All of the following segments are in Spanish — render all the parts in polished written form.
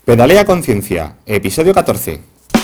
Pedalea Conciencia, episodio 14.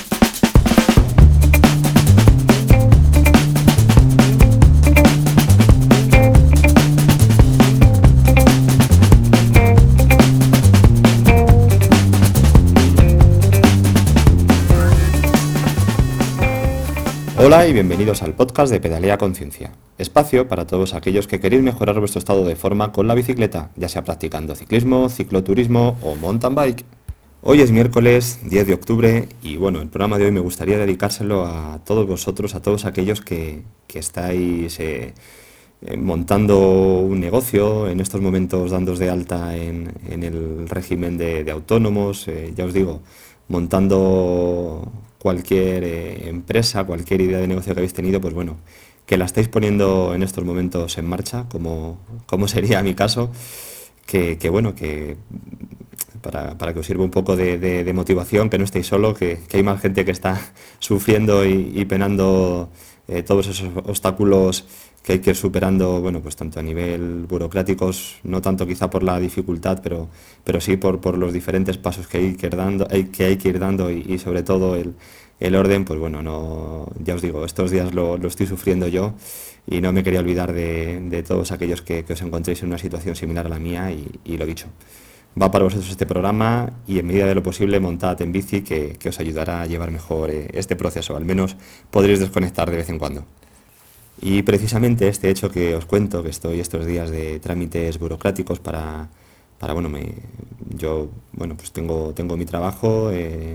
Hola y bienvenidos al podcast de Pedalea Conciencia, espacio para todos aquellos que queréis mejorar vuestro estado de forma con la bicicleta, ya sea practicando ciclismo, cicloturismo o mountain bike. Hoy es miércoles 10 de octubre y bueno, el programa de hoy me gustaría dedicárselo a todos vosotros, a todos aquellos que estáis montando un negocio, en estos momentos dándos de alta en el régimen de autónomos, ya os digo, montando cualquier empresa, cualquier idea de negocio que habéis tenido, pues bueno, que la estáis poniendo en estos momentos en marcha, como sería mi caso, que bueno, que para que os sirva un poco de motivación, que no estéis solo, que hay más gente que está sufriendo y penando todos esos obstáculos que hay que ir superando, bueno, pues tanto a nivel burocráticos, no tanto quizá por la dificultad, pero sí por los diferentes pasos que hay que ir dando y sobre todo el orden, pues bueno, no, ya os digo, estos días lo estoy sufriendo yo y no me quería olvidar de todos aquellos que os encontréis en una situación similar a la mía y lo dicho. Va para vosotros este programa y en medida de lo posible montad en bici que os ayudará a llevar mejor este proceso, al menos podréis desconectar de vez en cuando. Y precisamente este hecho que os cuento, que estoy estos días de trámites burocráticos para bueno, yo, bueno, pues tengo mi trabajo,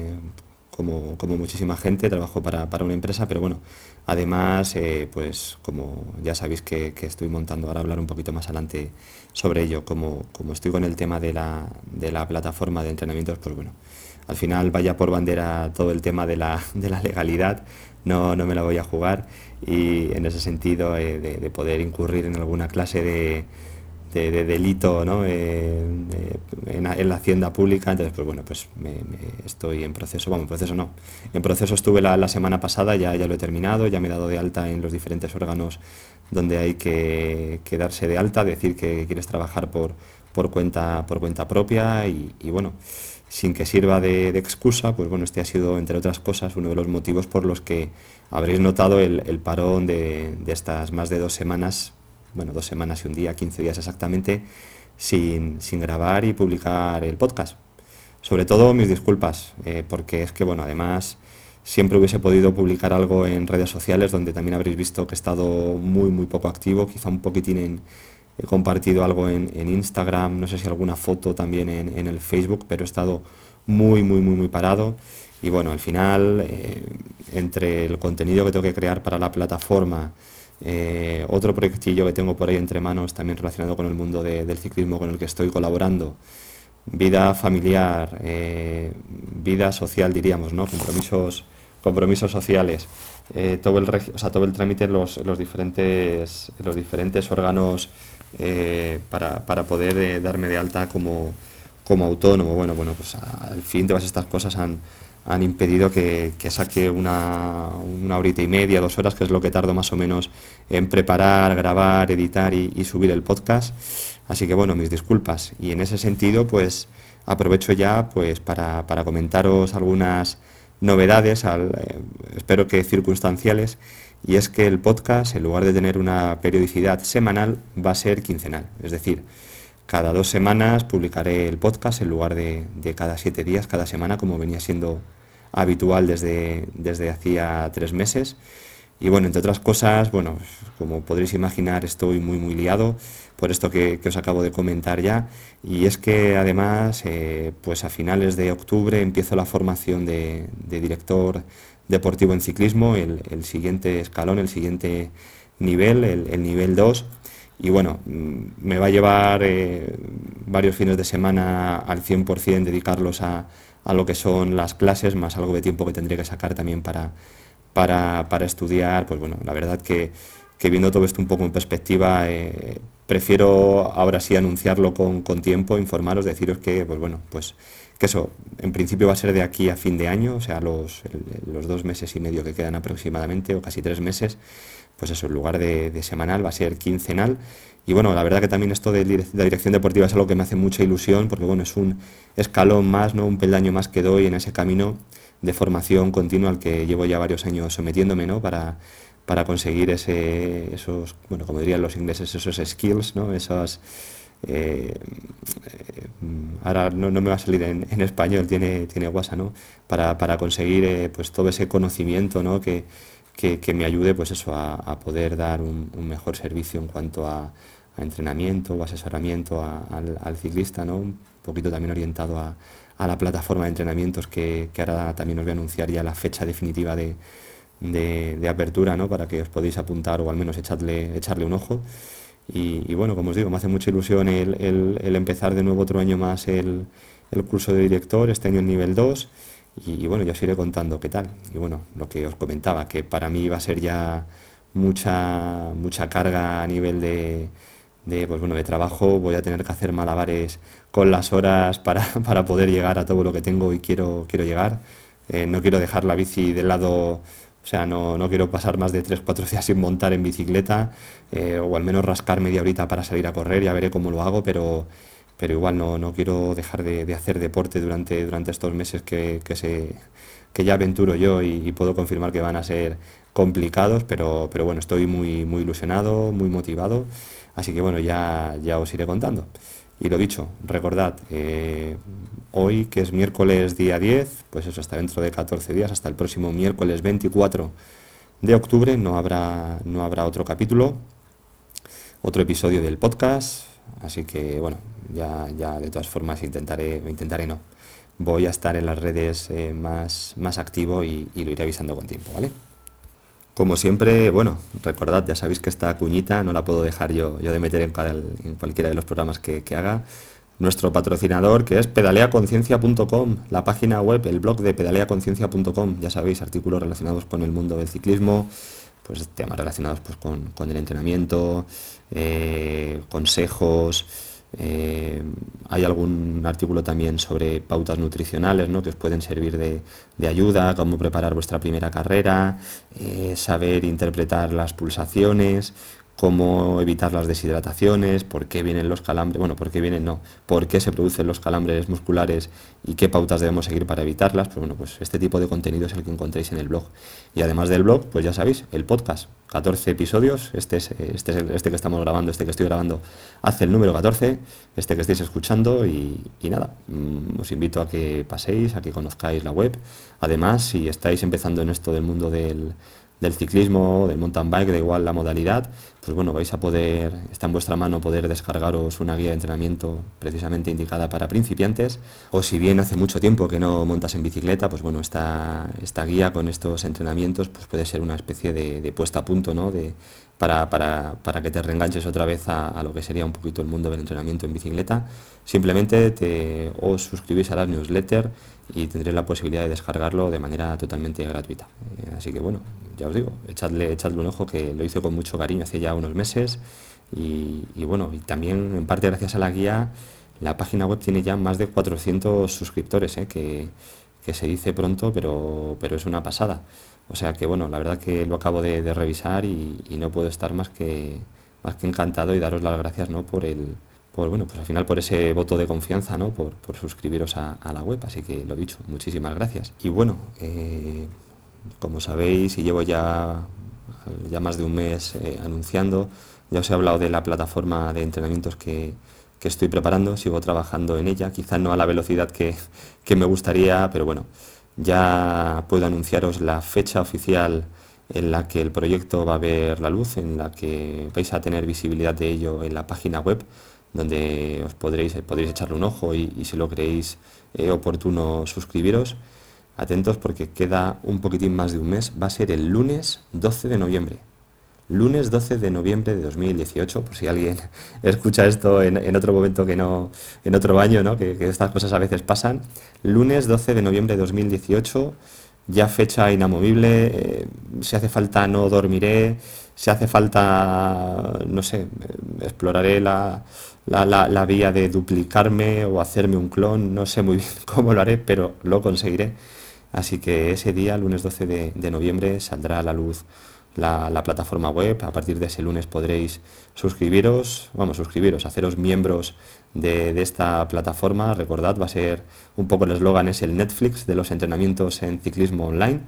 como muchísima gente, trabajo para una empresa, pero bueno, además, pues como ya sabéis que estoy montando, ahora hablar un poquito más adelante sobre ello, como estoy con el tema de la plataforma de entrenamientos, pues bueno, al final vaya por bandera todo el tema de la legalidad, no me la voy a jugar y en ese sentido de poder incurrir en alguna clase de delito, ¿no? En la hacienda pública, entonces pues bueno, pues estoy en proceso, vamos, en proceso no, en proceso estuve la semana pasada, ya lo he terminado, ya me he dado de alta en los diferentes órganos donde hay que darse de alta, decir que quieres trabajar por cuenta propia y bueno, sin que sirva de excusa, pues bueno, este ha sido, entre otras cosas, uno de los motivos por los que habréis notado el parón de estas más de 2 semanas, bueno, 2 semanas y un día, 15 días exactamente, sin grabar y publicar el podcast. Sobre todo mis disculpas, porque es que, bueno, además siempre hubiese podido publicar algo en redes sociales donde también habréis visto que he estado muy poco activo, quizá un poquitín he compartido algo en Instagram, no sé si alguna foto también en el Facebook, pero he estado muy parado. Y bueno, al final, entre el contenido que tengo que crear para la plataforma, otro proyectillo que tengo por ahí entre manos, también relacionado con el mundo del ciclismo con el que estoy colaborando, vida familiar, vida social, diríamos, ¿no? Compromisos sociales, todo el trámite en los diferentes órganos para poder darme de alta como autónomo. Bueno, pues al fin todas estas cosas han impedido que saque una horita y media, 2 horas, que es lo que tardo más o menos en preparar, grabar, editar y subir el podcast. Así que bueno, mis disculpas. Y en ese sentido, pues aprovecho ya pues para comentaros algunas novedades, espero que circunstanciales, y es que el podcast, en lugar de tener una periodicidad semanal, va a ser quincenal. Es decir, cada 2 semanas publicaré el podcast en lugar de cada 7 días, cada semana, como venía siendo habitual desde hacía 3 meses. Y bueno, entre otras cosas, bueno, como podréis imaginar, estoy muy liado por esto que os acabo de comentar ya. Y es que además, pues a finales de octubre empiezo la formación de director deportivo en ciclismo, el siguiente escalón, el siguiente nivel, el nivel 2. Y bueno, me va a llevar varios fines de semana al 100% dedicarlos a lo que son las clases, más algo de tiempo que tendré que sacar también para estudiar. Pues bueno, la verdad que viendo todo esto un poco en perspectiva, prefiero ahora sí anunciarlo con tiempo, informaros, deciros que, pues bueno, pues que eso, en principio va a ser de aquí a fin de año, o sea, los 2 meses y medio que quedan aproximadamente, o casi 3 meses, pues eso, en lugar de semanal va a ser quincenal. Y bueno, la verdad que también esto de la dirección deportiva es algo que me hace mucha ilusión, porque bueno, es un escalón más, ¿no? Un peldaño más que doy en ese camino de formación continua al que llevo ya varios años sometiéndome, ¿no? Para conseguir esos, bueno, como dirían los ingleses, esos skills, ¿no? Eh, Ahora no me va a salir en español, tiene guasa, ¿no? Para conseguir pues todo ese conocimiento, ¿no? Que me ayude pues eso, a poder dar un mejor servicio en cuanto a entrenamiento o asesoramiento al ciclista, ¿no? Un poquito también orientado a la plataforma de entrenamientos que ahora también os voy a anunciar ya la fecha definitiva de apertura, ¿no? Para que os podáis apuntar o al menos echarle un ojo. Y bueno, como os digo, me hace mucha ilusión el empezar de nuevo otro año más el curso de director, este año en nivel 2. Y bueno, ya os iré contando qué tal. Y bueno, lo que os comentaba, que para mí va a ser ya mucha carga a nivel pues bueno, de trabajo. Voy a tener que hacer malabares con las horas para poder llegar a todo lo que tengo y quiero llegar. No quiero dejar la bici de lado, o sea, no quiero pasar más de 3 4 días sin montar en bicicleta, o al menos rascar media horita para salir a correr, ya veré cómo lo hago, pero igual no quiero dejar de hacer deporte durante estos meses que ya aventuro yo y puedo confirmar que van a ser complicados, pero bueno, estoy muy ilusionado, muy motivado, así que bueno, ya os iré contando. Y lo dicho, recordad, hoy que es miércoles día 10, pues eso, hasta dentro de 14 días, hasta el próximo miércoles 24 de octubre, no habrá otro capítulo, otro episodio del podcast, así que bueno, ya de todas formas intentaré no. Voy a estar en las redes más activo y lo iré avisando con tiempo, ¿vale? Como siempre, bueno, recordad, ya sabéis que esta cuñita no la puedo dejar yo de meter en cualquiera de los programas que haga. Nuestro patrocinador, que es pedaleaconciencia.com, la página web, el blog de pedaleaconciencia.com, ya sabéis, artículos relacionados con el mundo del ciclismo, pues temas relacionados pues, con el entrenamiento, consejos. Hay algún artículo también sobre pautas nutricionales, ¿no? Que os pueden servir de ayuda, cómo preparar vuestra primera carrera, saber interpretar las pulsaciones, cómo evitar las deshidrataciones, por qué vienen los calambres, bueno, por qué vienen, no, por qué se producen los calambres musculares y qué pautas debemos seguir para evitarlas. Pues bueno, pues este tipo de contenido es el que encontréis en el blog. Y además del blog, pues ya sabéis, el podcast, 14 episodios, este que estamos grabando, este que estoy grabando, hace el número 14, este que estáis escuchando y nada, os invito a que paséis, a que conozcáis la web. Además, si estáis empezando en esto del mundo del ciclismo, del mountain bike, da igual la modalidad, pues bueno, vais a poder, está en vuestra mano poder descargaros una guía de entrenamiento precisamente indicada para principiantes, o si bien hace mucho tiempo que no montas en bicicleta, pues bueno, esta guía con estos entrenamientos pues puede ser una especie de puesta a punto, ¿no? Para que te reenganches otra vez a lo que sería un poquito el mundo del entrenamiento en bicicleta. Simplemente os suscribís a la newsletter y tendréis la posibilidad de descargarlo de manera totalmente gratuita. Así que bueno, ya os digo, echadle un ojo, que lo hice con mucho cariño hace ya unos meses y bueno, y también en parte gracias a la guía, la página web tiene ya más de 400 suscriptores, que se dice pronto, pero es una pasada. O sea que bueno, la verdad que lo acabo de revisar y no puedo estar más que encantado y daros las gracias, ¿no? Bueno, pues al final por ese voto de confianza, ¿no? Por suscribiros a la web. Así que lo dicho, muchísimas gracias. Y bueno, como sabéis, y llevo ya más de un mes anunciando, ya os he hablado de la plataforma de entrenamientos que estoy preparando, sigo trabajando en ella, quizá no a la velocidad que me gustaría, pero bueno, ya puedo anunciaros la fecha oficial en la que el proyecto va a ver la luz, en la que vais a tener visibilidad de ello en la página web, donde podréis echarle un ojo y si lo creéis oportuno suscribiros. Atentos porque queda un poquitín más de un mes, va a ser el lunes 12 de noviembre. Lunes 12 de noviembre de 2018, por si alguien escucha esto en otro momento que no, en otro año, ¿no? Que estas cosas a veces pasan. Lunes 12 de noviembre de 2018, ya fecha inamovible, si hace falta no dormiré, Si hace falta, no sé, exploraré la vía de duplicarme o hacerme un clon, no sé muy bien cómo lo haré, pero lo conseguiré. Así que ese día, lunes 12 de noviembre, saldrá a la luz la plataforma web. A partir de ese lunes podréis suscribiros, haceros miembros de esta plataforma. Recordad, va a ser un poco el eslogan, es el Netflix de los entrenamientos en ciclismo online.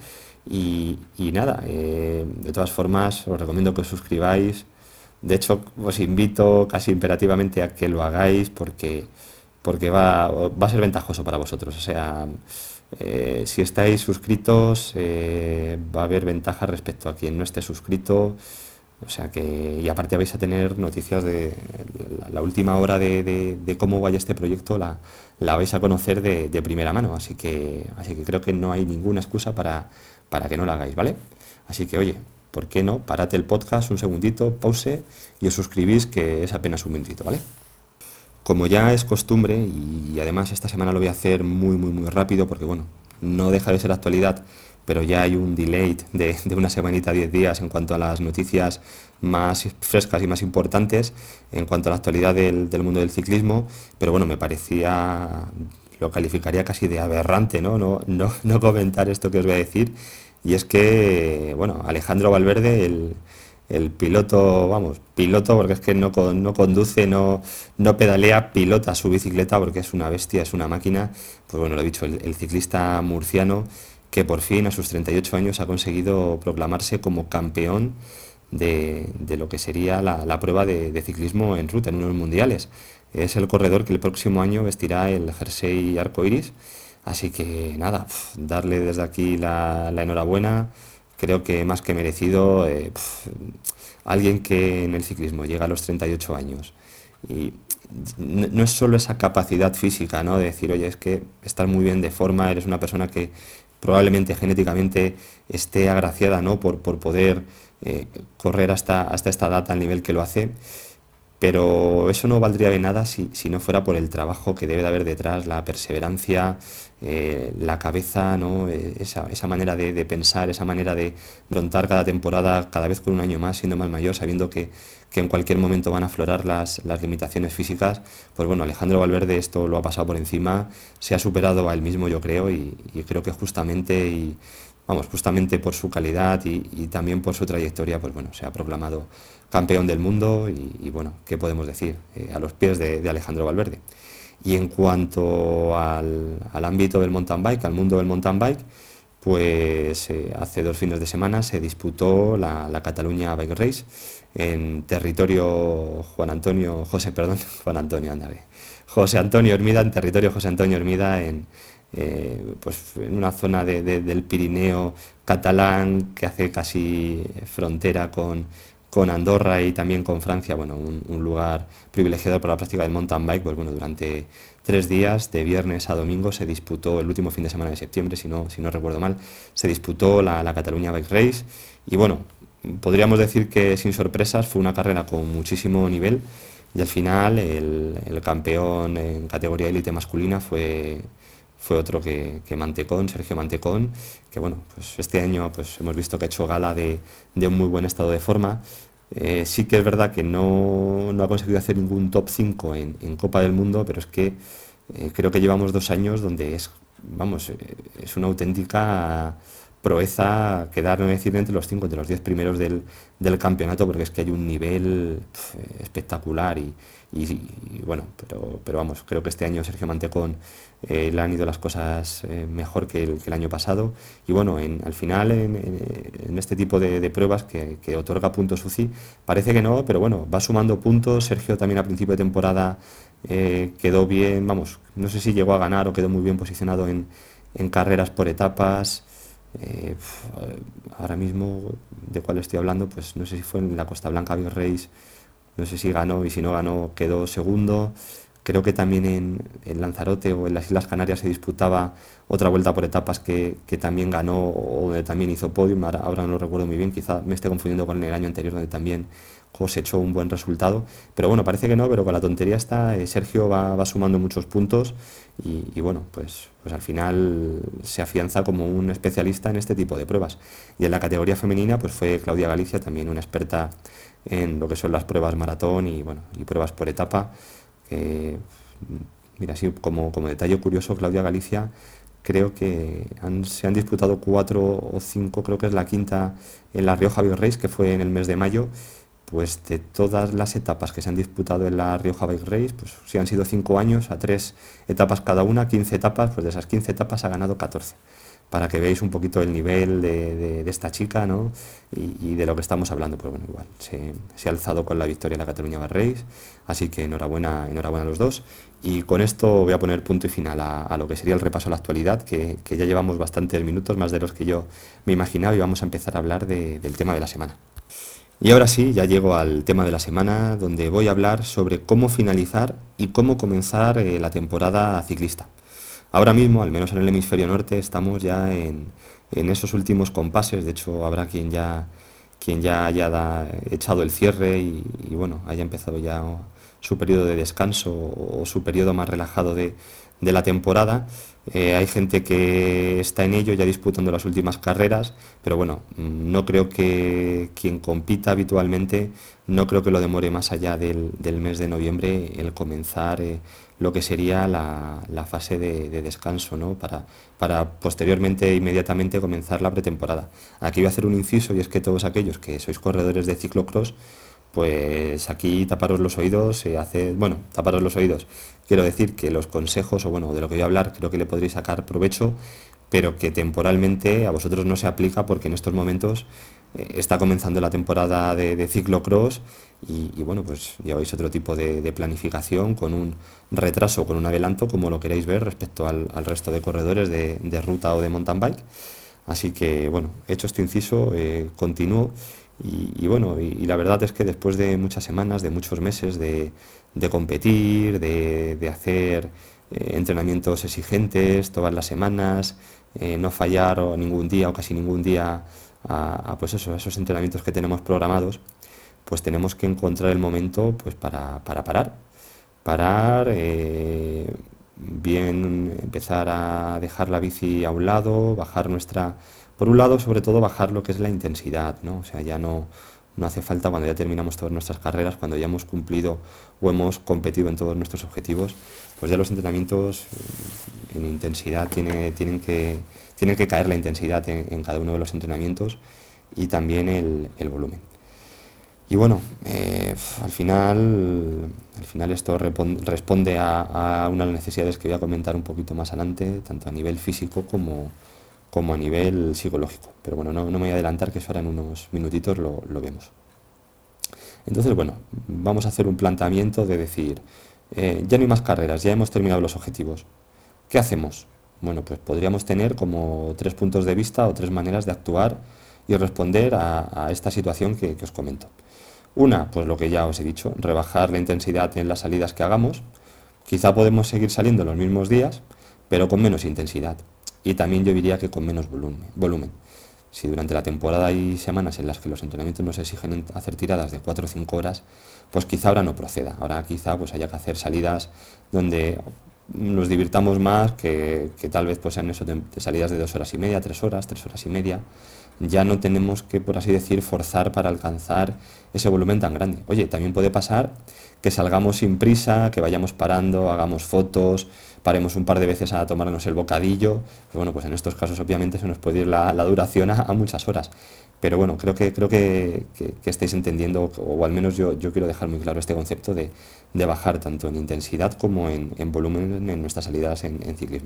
Y nada, de todas formas, os recomiendo que os suscribáis. De hecho, os invito casi imperativamente a que lo hagáis porque va a ser ventajoso para vosotros. O sea, si estáis suscritos, va a haber ventaja respecto a quien no esté suscrito. O sea que, y aparte vais a tener noticias de la última hora de cómo vaya este proyecto, la vais a conocer de primera mano. Así que creo que no hay ninguna excusa para que no la hagáis, ¿vale? Así que, oye, ¿por qué no? Parad el podcast un segundito, pause y os suscribís, que es apenas un minutito, ¿vale? Como ya es costumbre, y además esta semana lo voy a hacer muy, muy, muy rápido, porque bueno, no deja de ser actualidad, pero ya hay un delay de una semanita, 10 días en cuanto a las noticias más frescas y más importantes en cuanto a la actualidad del mundo del ciclismo, pero bueno, me parecía, lo calificaría casi de aberrante, ¿no? No comentar esto que os voy a decir, y es que, bueno, Alejandro Valverde, el piloto, vamos, piloto porque es que no conduce, no pedalea, pilota su bicicleta porque es una bestia, es una máquina. Pues bueno, lo he dicho, el ciclista murciano que por fin a sus 38 años ha conseguido proclamarse como campeón de lo que sería la prueba de ciclismo en ruta en unos mundiales. Es el corredor que el próximo año vestirá el jersey arcoiris. Así que nada, darle desde aquí la enhorabuena. Creo que más que merecido. Alguien que en el ciclismo llega a los 38 años y no es solo esa capacidad física, ¿no? De decir, oye, es que estás muy bien de forma, eres una persona que probablemente genéticamente esté agraciada, ¿no? Por poder correr hasta esta edad al nivel que lo hace, pero eso no valdría de nada si no fuera por el trabajo que debe de haber detrás, la perseverancia, la cabeza, ¿no? Esa manera de pensar, esa manera de afrontar cada temporada, cada vez con un año más, siendo más mayor, sabiendo que en cualquier momento van a aflorar las limitaciones físicas. Pues bueno, Alejandro Valverde esto lo ha pasado por encima, se ha superado a él mismo, yo creo, y creo que justamente por su calidad y también por su trayectoria, pues bueno, se ha proclamado campeón del mundo y bueno, ¿qué podemos decir? A los pies de Alejandro Valverde. Y en cuanto al ámbito del mountain bike, al mundo del mountain bike, pues hace 2 fines de semana se disputó la Cataluña Bike Race en territorio Juan Antonio, anda, José Antonio Hermida, en territorio José Antonio Hermida, pues en una zona del Pirineo catalán que hace casi frontera con Andorra y también con Francia, bueno, un lugar privilegiado para la práctica del mountain bike. Pues bueno, durante 3 días, de viernes a domingo, se disputó el último fin de semana de septiembre, si no recuerdo mal, se disputó la Cataluña Bike Race. Y bueno, podríamos decir que sin sorpresas, fue una carrera con muchísimo nivel y al final el campeón en categoría élite masculina fue otro que Mantecón, Sergio Mantecón, que bueno, pues este año pues hemos visto que ha hecho gala de un muy buen estado de forma. Sí que es verdad que no ha conseguido hacer ningún top 5 en Copa del Mundo, pero es que creo que llevamos 2 años donde es una auténtica proeza quedar, no decir entre los 5, entre los 10 primeros del campeonato, porque es que hay un nivel espectacular y bueno, pero vamos, creo que este año Sergio Mantecón le han ido las cosas mejor que el año pasado. Y bueno, al final en este tipo de pruebas que otorga puntos UCI, parece que no, pero bueno, va sumando puntos. Sergio también a principio de temporada quedó bien, vamos, no sé si llegó a ganar o quedó muy bien posicionado en carreras por etapas. Eh, Ahora mismo, de cuál estoy hablando, pues no sé si fue en la Costa Blanca Big Race, no sé si ganó y si no ganó quedó segundo. Creo que también en Lanzarote o en las Islas Canarias se disputaba otra vuelta por etapas que también ganó o donde también hizo podium. Ahora no lo recuerdo muy bien, quizá me esté confundiendo con el año anterior donde también cosechó un buen resultado. Pero bueno, parece que no, pero con la tontería está, Sergio va sumando muchos puntos y bueno, pues al final se afianza como un especialista en este tipo de pruebas. Y en la categoría femenina, pues fue Claudia Galicia, también una experta en lo que son las pruebas maratón y bueno, y pruebas por etapa. Que, mira, así como detalle curioso, Claudia Galicia creo que se han disputado 4 o 5, creo que es la quinta en la Rioja Bike Race, que fue en el mes de mayo. Pues de todas las etapas que se han disputado en la Rioja Bike Race, pues si han sido 5 años, a 3 etapas cada una, 15 etapas, pues de esas 15 etapas ha ganado 14 para que veáis un poquito el nivel de esta chica, ¿no? Y de lo que estamos hablando. Pues bueno, igual se ha alzado con la victoria en la Cataluña Bike Race, así que enhorabuena a los dos. Y con esto voy a poner punto y final a lo que sería el repaso a la actualidad, que ya llevamos bastantes minutos, más de los que yo me imaginaba, y vamos a empezar a hablar del tema de la semana. Y ahora sí, ya llego al tema de la semana, donde voy a hablar sobre cómo finalizar y cómo comenzar la temporada ciclista. Ahora mismo, al menos en el hemisferio norte, estamos ya en esos últimos compases. De hecho, habrá quien ya haya echado el cierre y bueno, haya empezado ya su periodo de descanso o su periodo más relajado de la temporada. Hay gente que está en ello ya disputando las últimas carreras, pero bueno, no creo que quien compita habitualmente, no creo que lo demore más allá del mes de noviembre el comenzar lo que sería la fase de descanso, ¿no? Para posteriormente, inmediatamente, comenzar la pretemporada. Aquí voy a hacer un inciso, y es que todos aquellos que sois corredores de ciclocross, pues aquí taparos los oídos, bueno, taparos los oídos. Quiero decir que los consejos, o bueno, de lo que voy a hablar, creo que le podréis sacar provecho, pero que temporalmente a vosotros no se aplica porque en estos momentos está comenzando la temporada de ciclocross y bueno, pues lleváis otro tipo de planificación con un retraso, con un adelanto, como lo queréis ver respecto al resto de corredores de ruta o de mountain bike. Así que bueno, hecho este inciso, continúo. Y bueno, y la verdad es que después de muchas semanas, de muchos meses de competir, de hacer entrenamientos exigentes todas las semanas, no fallar o ningún día o casi ningún día pues eso, a esos entrenamientos que tenemos programados, pues tenemos que encontrar el momento pues para parar, bien empezar a dejar la bici a un lado, bajar por un lado, sobre todo, bajar lo que es la intensidad, ¿no? O sea, ya no hace falta cuando ya terminamos todas nuestras carreras, cuando ya hemos cumplido o hemos competido en todos nuestros objetivos, pues ya los entrenamientos en intensidad tienen que caer la intensidad en cada uno de los entrenamientos y también el volumen. Y bueno, al final esto responde a unas necesidades que voy a comentar un poquito más adelante, tanto a nivel físico como a nivel psicológico. Pero bueno, no me voy a adelantar, que eso ahora en unos minutitos lo vemos. Entonces, bueno, vamos a hacer un planteamiento de decir, ya no hay más carreras, ya hemos terminado los objetivos. ¿Qué hacemos? Bueno, pues podríamos tener como 3 puntos de vista o 3 maneras de actuar y responder a esta situación que os comento. Una, pues lo que ya os he dicho, rebajar la intensidad en las salidas que hagamos. Quizá podemos seguir saliendo los mismos días, pero con menos intensidad. Y también yo diría que con menos volumen. Si durante la temporada hay semanas en las que los entrenamientos nos exigen hacer tiradas de 4 o 5 horas, pues quizá ahora no proceda. Ahora quizá pues haya que hacer salidas donde nos divirtamos más, que tal vez pues sean eso de salidas de 2 horas y media, 3 horas, 3 horas y media. Ya no tenemos que, por así decir, forzar para alcanzar ese volumen tan grande. Oye, también puede pasar que salgamos sin prisa, que vayamos parando, hagamos fotos, paremos un par de veces a tomarnos el bocadillo. Pues bueno, pues en estos casos obviamente se nos puede ir la duración a muchas horas. Pero bueno, creo que estáis entendiendo, o al menos yo quiero dejar muy claro este concepto de bajar tanto en intensidad como en volumen en nuestras salidas en ciclismo.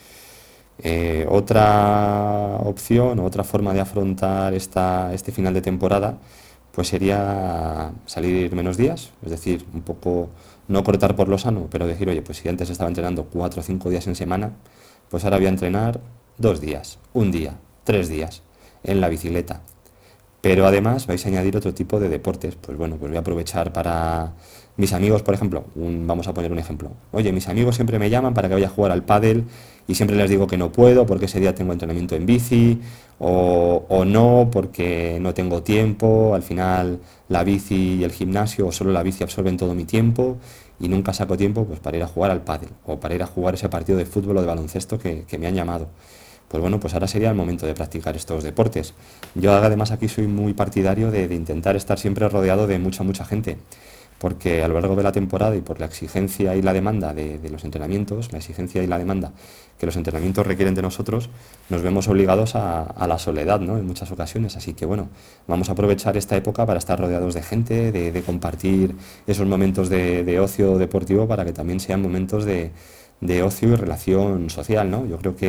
Otra opción o otra forma de afrontar este final de temporada pues sería salir menos días, es decir, un poco no cortar por lo sano, pero decir, oye, pues si antes estaba entrenando 4 o 5 días en semana, pues ahora voy a entrenar 2 días, un día, 3 días en la bicicleta. Pero además vais a añadir otro tipo de deportes. Pues bueno, pues voy a aprovechar para Mis amigos, por ejemplo, vamos a poner un ejemplo. Oye, mis amigos siempre me llaman para que vaya a jugar al pádel y siempre les digo que no puedo porque ese día tengo entrenamiento en bici o no porque no tengo tiempo. Al final la bici y el gimnasio o solo la bici absorben todo mi tiempo y nunca saco tiempo pues para ir a jugar al pádel o para ir a jugar ese partido de fútbol o de baloncesto que me han llamado. Pues bueno, pues ahora sería el momento de practicar estos deportes. Yo además aquí soy muy partidario de intentar estar siempre rodeado de mucha gente, porque a lo largo de la temporada y por la exigencia y la demanda de los entrenamientos, la exigencia y la demanda que los entrenamientos requieren de nosotros, nos vemos obligados a la soledad, ¿no? En muchas ocasiones. Así que bueno, vamos a aprovechar esta época para estar rodeados de gente, de compartir esos momentos de ocio deportivo para que también sean momentos de ocio y relación social, ¿no? Yo creo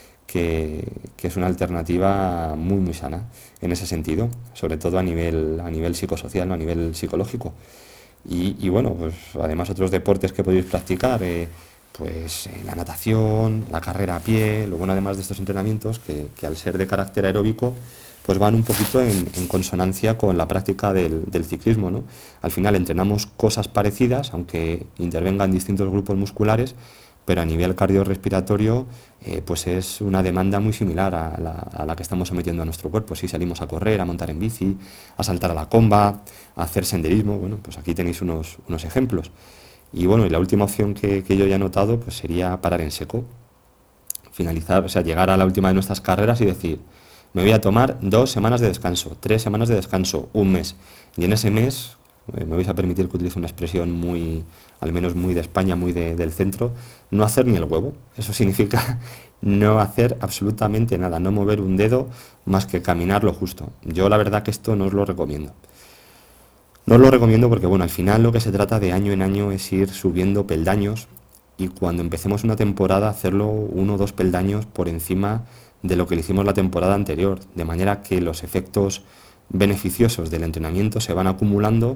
que es una alternativa muy sana en ese sentido, sobre todo a nivel psicosocial, ¿no? A nivel psicológico. Y bueno, pues además otros deportes que podéis practicar, pues la natación, la carrera a pie, lo bueno además de estos entrenamientos, que al ser de carácter aeróbico, pues van un poquito en consonancia con la práctica del ciclismo, ¿no? Al final entrenamos cosas parecidas, aunque intervengan distintos grupos musculares, pero a nivel cardiorrespiratorio, pues es una demanda muy similar a la que estamos sometiendo a nuestro cuerpo. Si salimos a correr, a montar en bici, a saltar a la comba, a hacer senderismo, bueno, pues aquí tenéis unos ejemplos. Y bueno, y la última opción que yo ya he notado, pues sería parar en seco, finalizar, o sea, llegar a la última de nuestras carreras y decir, me voy a tomar 2 semanas de descanso, 3 semanas de descanso, un mes. Y en ese mes, me vais a permitir que utilice una expresión muy, al menos muy de España, muy del centro, no hacer ni el huevo. Eso significa no hacer absolutamente nada, no mover un dedo más que caminar lo justo. Yo la verdad que esto no os lo recomiendo. No os lo recomiendo porque, bueno, al final lo que se trata de año en año es ir subiendo peldaños y cuando empecemos una temporada hacerlo 1 o 2 peldaños por encima de lo que le hicimos la temporada anterior, de manera que los efectos beneficiosos del entrenamiento se van acumulando,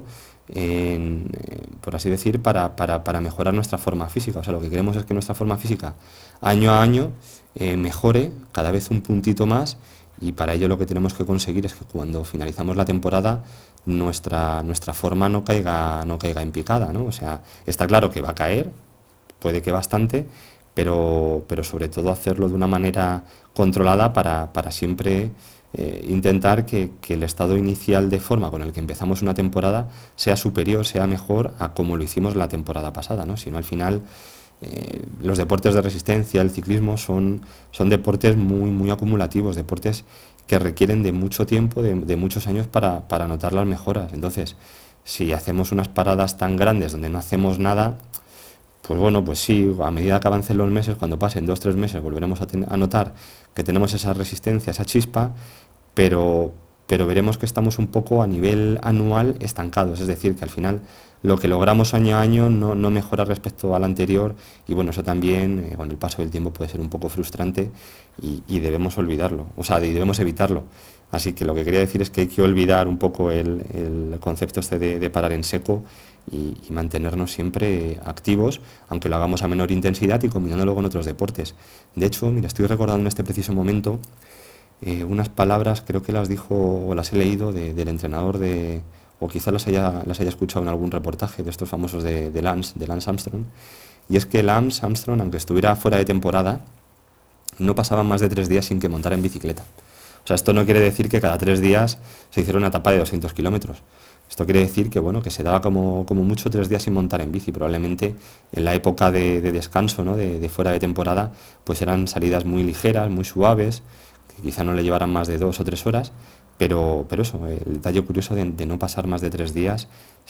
por así decir, para mejorar nuestra forma física. O sea, lo que queremos es que nuestra forma física año a año mejore cada vez un puntito más y para ello lo que tenemos que conseguir es que cuando finalizamos la temporada nuestra forma no caiga en picada, ¿no? O sea, está claro que va a caer, puede que bastante, pero sobre todo hacerlo de una manera controlada para siempre intentar que el estado inicial de forma con el que empezamos una temporada sea superior, sea mejor a como lo hicimos la temporada pasada, ¿no? Si no, al final los deportes de resistencia, el ciclismo, son deportes muy acumulativos, deportes que requieren de mucho tiempo, de muchos años para notar las mejoras. Entonces, si hacemos unas paradas tan grandes donde no hacemos nada, pues bueno, pues sí, a medida que avancen los meses, cuando pasen 2 o 3 meses, volveremos a notar que tenemos esa resistencia, esa chispa, pero, pero veremos que estamos un poco a nivel anual estancados, es decir, que al final lo que logramos año a año no mejora respecto al anterior y bueno, eso también con el paso del tiempo puede ser un poco frustrante y debemos olvidarlo, o sea, debemos evitarlo. Así que lo que quería decir es que hay que olvidar un poco el concepto este de parar en seco y mantenernos siempre activos, aunque lo hagamos a menor intensidad y combinándolo con otros deportes. De hecho, mira, estoy recordando en este preciso momento unas palabras, creo que las dijo o las he leído del entrenador o quizás las haya escuchado en algún reportaje de estos famosos de Lance Armstrong, y es que Lance Armstrong, aunque estuviera fuera de temporada, no pasaba más de 3 días sin que montara en bicicleta. O sea, esto no quiere decir que cada 3 días se hiciera una etapa de 200 kilómetros. Esto quiere decir que, bueno, que se daba como mucho 3 días sin montar en bici. Probablemente en la época de descanso, ¿no? de fuera de temporada, pues eran salidas muy ligeras, muy suaves, que quizá no le llevaran más de 2 o 3 horas, pero eso, el detalle curioso de no pasar más de 3 días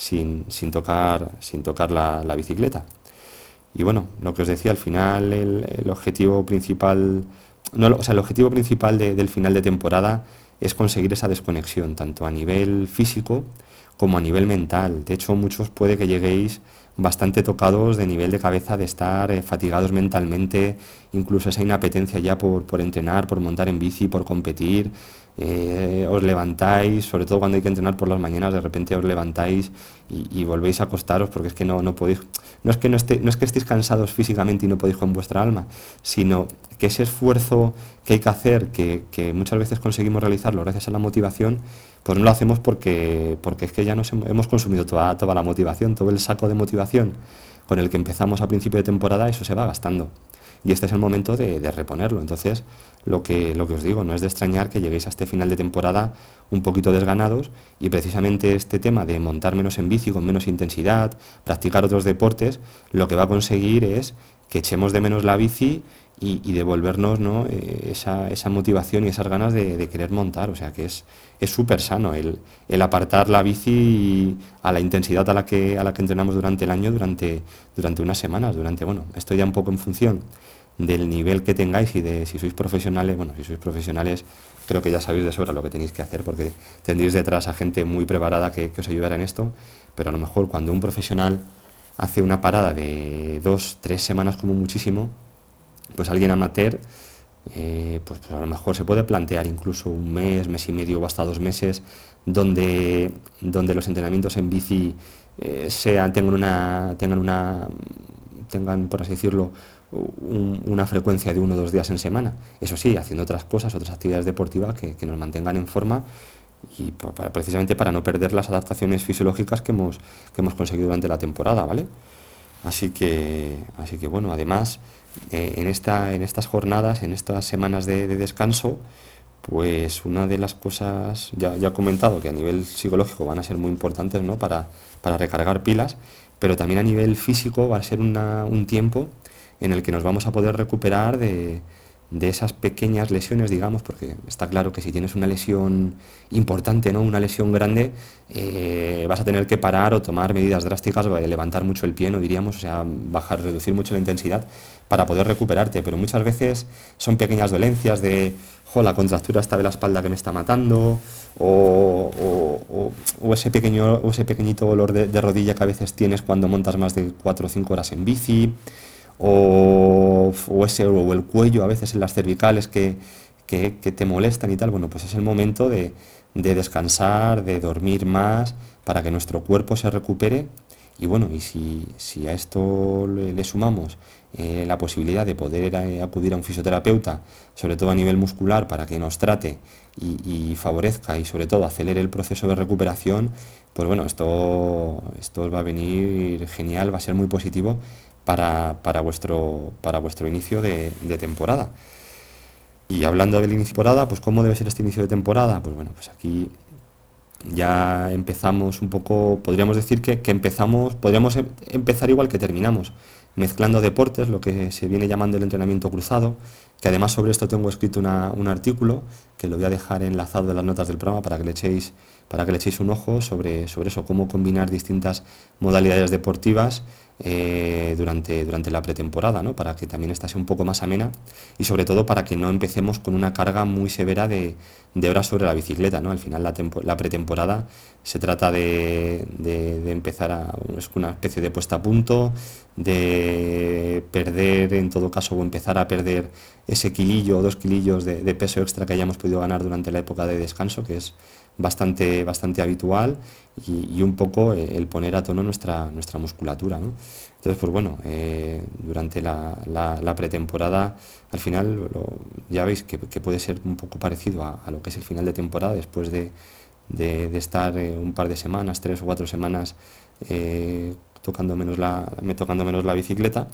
sin tocar la bicicleta. Y bueno, lo que os decía, al final el objetivo principal, no, o sea, el objetivo principal del final de temporada es conseguir esa desconexión, tanto a nivel físico como a nivel mental. De hecho, muchos puede que lleguéis bastante tocados de nivel de cabeza, de estar fatigados mentalmente, incluso esa inapetencia ya por entrenar, por montar en bici, por competir. os levantáis, sobre todo cuando hay que entrenar por las mañanas, de repente os levantáis y volvéis a acostaros porque es que no podéis, no es que estéis cansados físicamente y no podéis con vuestra alma, sino que ese esfuerzo que hay que hacer, que muchas veces conseguimos realizarlo gracias a la motivación, pues no lo hacemos porque es que ya hemos consumido toda la motivación, todo el saco de motivación con el que empezamos a principio de temporada, eso se va gastando. Y este es el momento de reponerlo. Entonces, lo que os digo, no es de extrañar que lleguéis a este final de temporada un poquito desganados, y precisamente este tema de montar menos en bici, con menos intensidad, practicar otros deportes, lo que va a conseguir es que echemos de menos la bici y devolvernos, ¿no? esa motivación y esas ganas de querer montar. O sea que es súper sano el apartar la bici a la intensidad a la que entrenamos durante el año, durante unas semanas, bueno, esto ya un poco en función del nivel que tengáis y de si sois profesionales. Bueno, si sois profesionales creo que ya sabéis de sobra lo que tenéis que hacer, porque tendréis detrás a gente muy preparada que os ayudará en esto, pero a lo mejor cuando un profesional hace una parada de 2, 3 semanas como muchísimo, pues alguien amateur, pues a lo mejor se puede plantear incluso un mes, mes y medio o hasta 2 meses, donde los entrenamientos en bici tengan, por así decirlo, una frecuencia de 1 o 2 días en semana. Eso sí, haciendo otras cosas, otras actividades deportivas que nos mantengan en forma, y precisamente para no perder las adaptaciones fisiológicas que hemos conseguido durante la temporada, ¿vale? Así que bueno, además, en estas jornadas, en estas semanas de descanso, pues una de las cosas, ya he comentado que a nivel psicológico van a ser muy importantes, ¿no? Para recargar pilas, pero también a nivel físico va a ser un tiempo en el que nos vamos a poder recuperar de esas pequeñas lesiones, digamos, porque está claro que si tienes una lesión importante, ¿no? Una lesión grande, vas a tener que parar o tomar medidas drásticas, levantar mucho el pie, no diríamos, o sea, reducir mucho la intensidad para poder recuperarte, pero muchas veces son pequeñas dolencias la contractura esta de la espalda que me está matando, o ese pequeñito dolor de rodilla que a veces tienes cuando montas más de 4 o 5 horas en bici, o el cuello a veces en las cervicales que te molestan y tal. Bueno, pues es el momento de descansar, de dormir más, para que nuestro cuerpo se recupere. Y bueno, y si a esto le sumamos la posibilidad de poder acudir a un fisioterapeuta, sobre todo a nivel muscular, para que nos trate y favorezca y sobre todo acelere el proceso de recuperación, pues bueno, esto os va a venir genial, va a ser muy positivo para vuestro inicio de temporada. Y hablando del inicio de temporada, pues ¿cómo debe ser este inicio de temporada? Pues bueno, pues aquí ya empezamos un poco, podríamos decir podríamos empezar igual que terminamos, mezclando deportes, lo que se viene llamando el entrenamiento cruzado, que además sobre esto tengo escrito un artículo que lo voy a dejar enlazado en las notas del programa para que le echéis un ojo sobre eso, cómo combinar distintas modalidades deportivas durante la pretemporada, ¿no? Para que también esta sea un poco más amena, y sobre todo para que no empecemos con una carga muy severa de horas sobre la bicicleta, ¿no? Al final la pretemporada se trata de empezar es una especie de puesta a punto, de perder en todo caso, o empezar a perder ese kilillo o 2 kilillos de peso extra que hayamos podido ganar durante la época de descanso, que es bastante habitual, y un poco el poner a tono nuestra musculatura, ¿no? Entonces, pues bueno, durante la pretemporada, al final ya veis que puede ser un poco parecido a lo que es el final de temporada, después de estar un par de semanas, 3 o 4 semanas, tocando menos la bicicleta.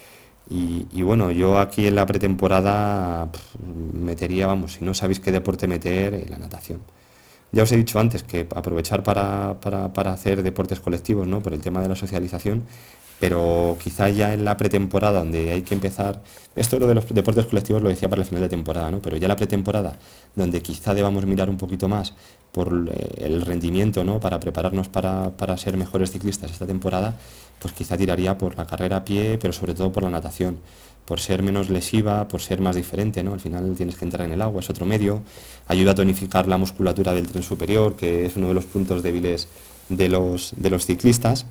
Y bueno, yo aquí en la pretemporada metería, vamos, si no sabéis qué deporte meter, la natación. Ya os he dicho antes que aprovechar para hacer deportes colectivos, ¿no? Por el tema de la socialización, pero quizá ya en la pretemporada, donde hay que empezar, esto lo de los deportes colectivos lo decía para el final de temporada, ¿no? Pero ya la pretemporada, donde quizá debamos mirar un poquito más por el rendimiento, ¿no? Para prepararnos para ser mejores ciclistas esta temporada, pues quizá tiraría por la carrera a pie, pero sobre todo por la natación, por ser menos lesiva, por ser más diferente, ¿no? Al final tienes que entrar en el agua, es otro medio, ayuda a tonificar la musculatura del tren superior, que es uno de los puntos débiles de los ciclistas.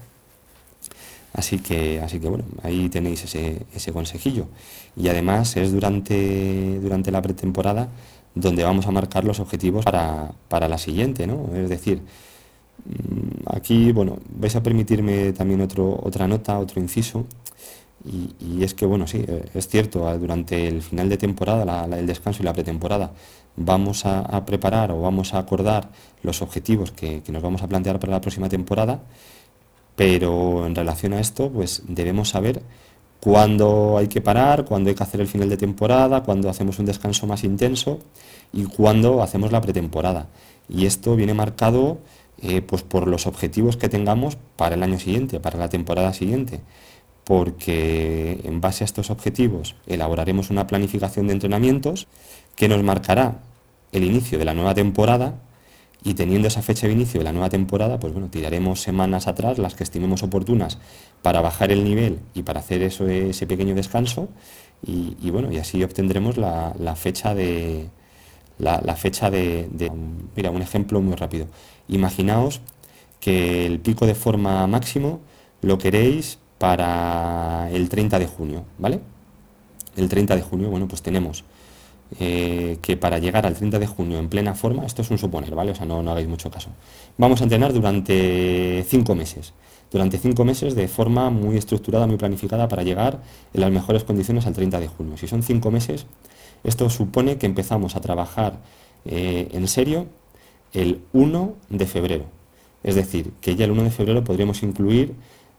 Así que bueno, ahí tenéis ese consejillo. Y además es durante la pretemporada donde vamos a marcar los objetivos para la siguiente, ¿no? Es decir, aquí, bueno, vais a permitirme también otra nota, otro inciso, y es que, bueno, sí, es cierto, durante el final de temporada, el descanso y la pretemporada, vamos a preparar o vamos a acordar los objetivos que nos vamos a plantear para la próxima temporada, pero en relación a esto, pues debemos saber cuándo hay que parar, cuándo hay que hacer el final de temporada, cuándo hacemos un descanso más intenso y cuándo hacemos la pretemporada. Y esto viene marcado pues por los objetivos que tengamos para el año siguiente, para la temporada siguiente, porque en base a estos objetivos elaboraremos una planificación de entrenamientos que nos marcará el inicio de la nueva temporada, y teniendo esa fecha de inicio de la nueva temporada, pues bueno, tiraremos semanas atrás, las que estimemos oportunas, para bajar el nivel y para hacer ese pequeño descanso, y bueno, y así obtendremos la fecha Mira, un ejemplo muy rápido. Imaginaos que el pico de forma máximo lo queréis para el 30 de junio, ¿vale? El 30 de junio, bueno, pues tenemos que para llegar al 30 de junio en plena forma, esto es un suponer, ¿vale? O sea, no hagáis mucho caso. Vamos a entrenar durante 5 meses. Durante 5 meses de forma muy estructurada, muy planificada para llegar en las mejores condiciones al 30 de junio. Si son 5 meses, esto supone que empezamos a trabajar en serio el 1 de febrero. Es decir, que ya el 1 de febrero podríamos incluir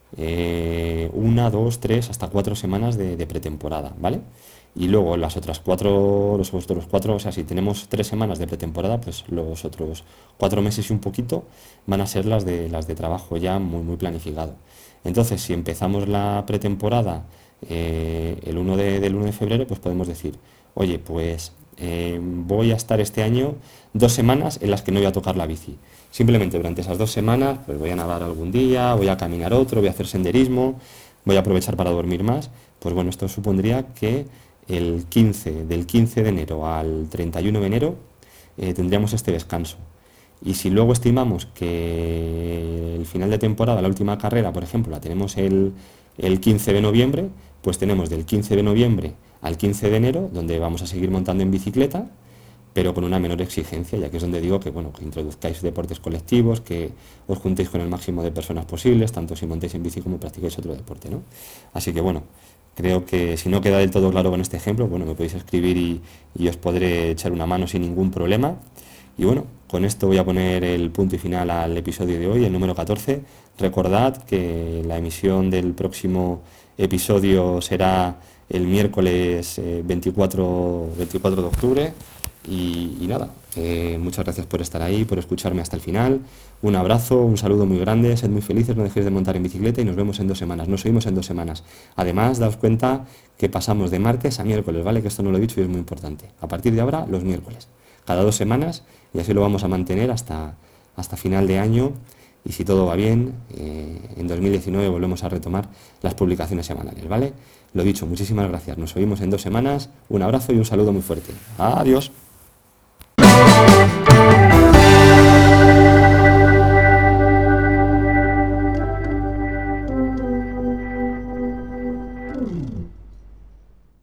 1, 2, 3, hasta 4 semanas de pretemporada, ¿vale? Y luego los otros 4, o sea, si tenemos 3 semanas de pretemporada, pues los otros 4 meses y un poquito van a ser las de trabajo ya muy planificado. Entonces, si empezamos la pretemporada el 1 del 1 de febrero, pues podemos decir, oye, pues voy a estar este año 2 semanas en las que no voy a tocar la bici. Simplemente durante esas 2 semanas, pues voy a nadar algún día, voy a caminar otro, voy a hacer senderismo, voy a aprovechar para dormir más. Pues bueno, esto supondría que del 15 de enero al 31 de enero tendríamos este descanso. Y si luego estimamos que el final de temporada, la última carrera, por ejemplo, la tenemos el 15 de noviembre, pues tenemos del 15 de noviembre al 15 de enero, donde vamos a seguir montando en bicicleta, pero con una menor exigencia, ya que es donde digo que, bueno, que introduzcáis deportes colectivos, que os juntéis con el máximo de personas posibles, tanto si montáis en bici como practicáis otro deporte, ¿no? Así que, bueno, creo que si no queda del todo claro con este ejemplo, bueno, me podéis escribir y os podré echar una mano sin ningún problema. Y bueno, con esto voy a poner el punto y final al episodio de hoy, el número 14. Recordad que la emisión del próximo episodio será el miércoles 24 de octubre. Y nada, muchas gracias por estar ahí, por escucharme hasta el final. Un abrazo, un saludo muy grande, sed muy felices, no dejéis de montar en bicicleta y nos vemos en 2 semanas. Nos oímos en 2 semanas. Además, daos cuenta que pasamos de martes a miércoles, ¿vale? Que esto no lo he dicho y es muy importante. A partir de ahora, los miércoles. Cada 2 semanas, y así lo vamos a mantener hasta final de año. Y si todo va bien, en 2019 volvemos a retomar las publicaciones semanales, ¿vale? Lo dicho, muchísimas gracias. Nos oímos en 2 semanas. Un abrazo y un saludo muy fuerte. Adiós.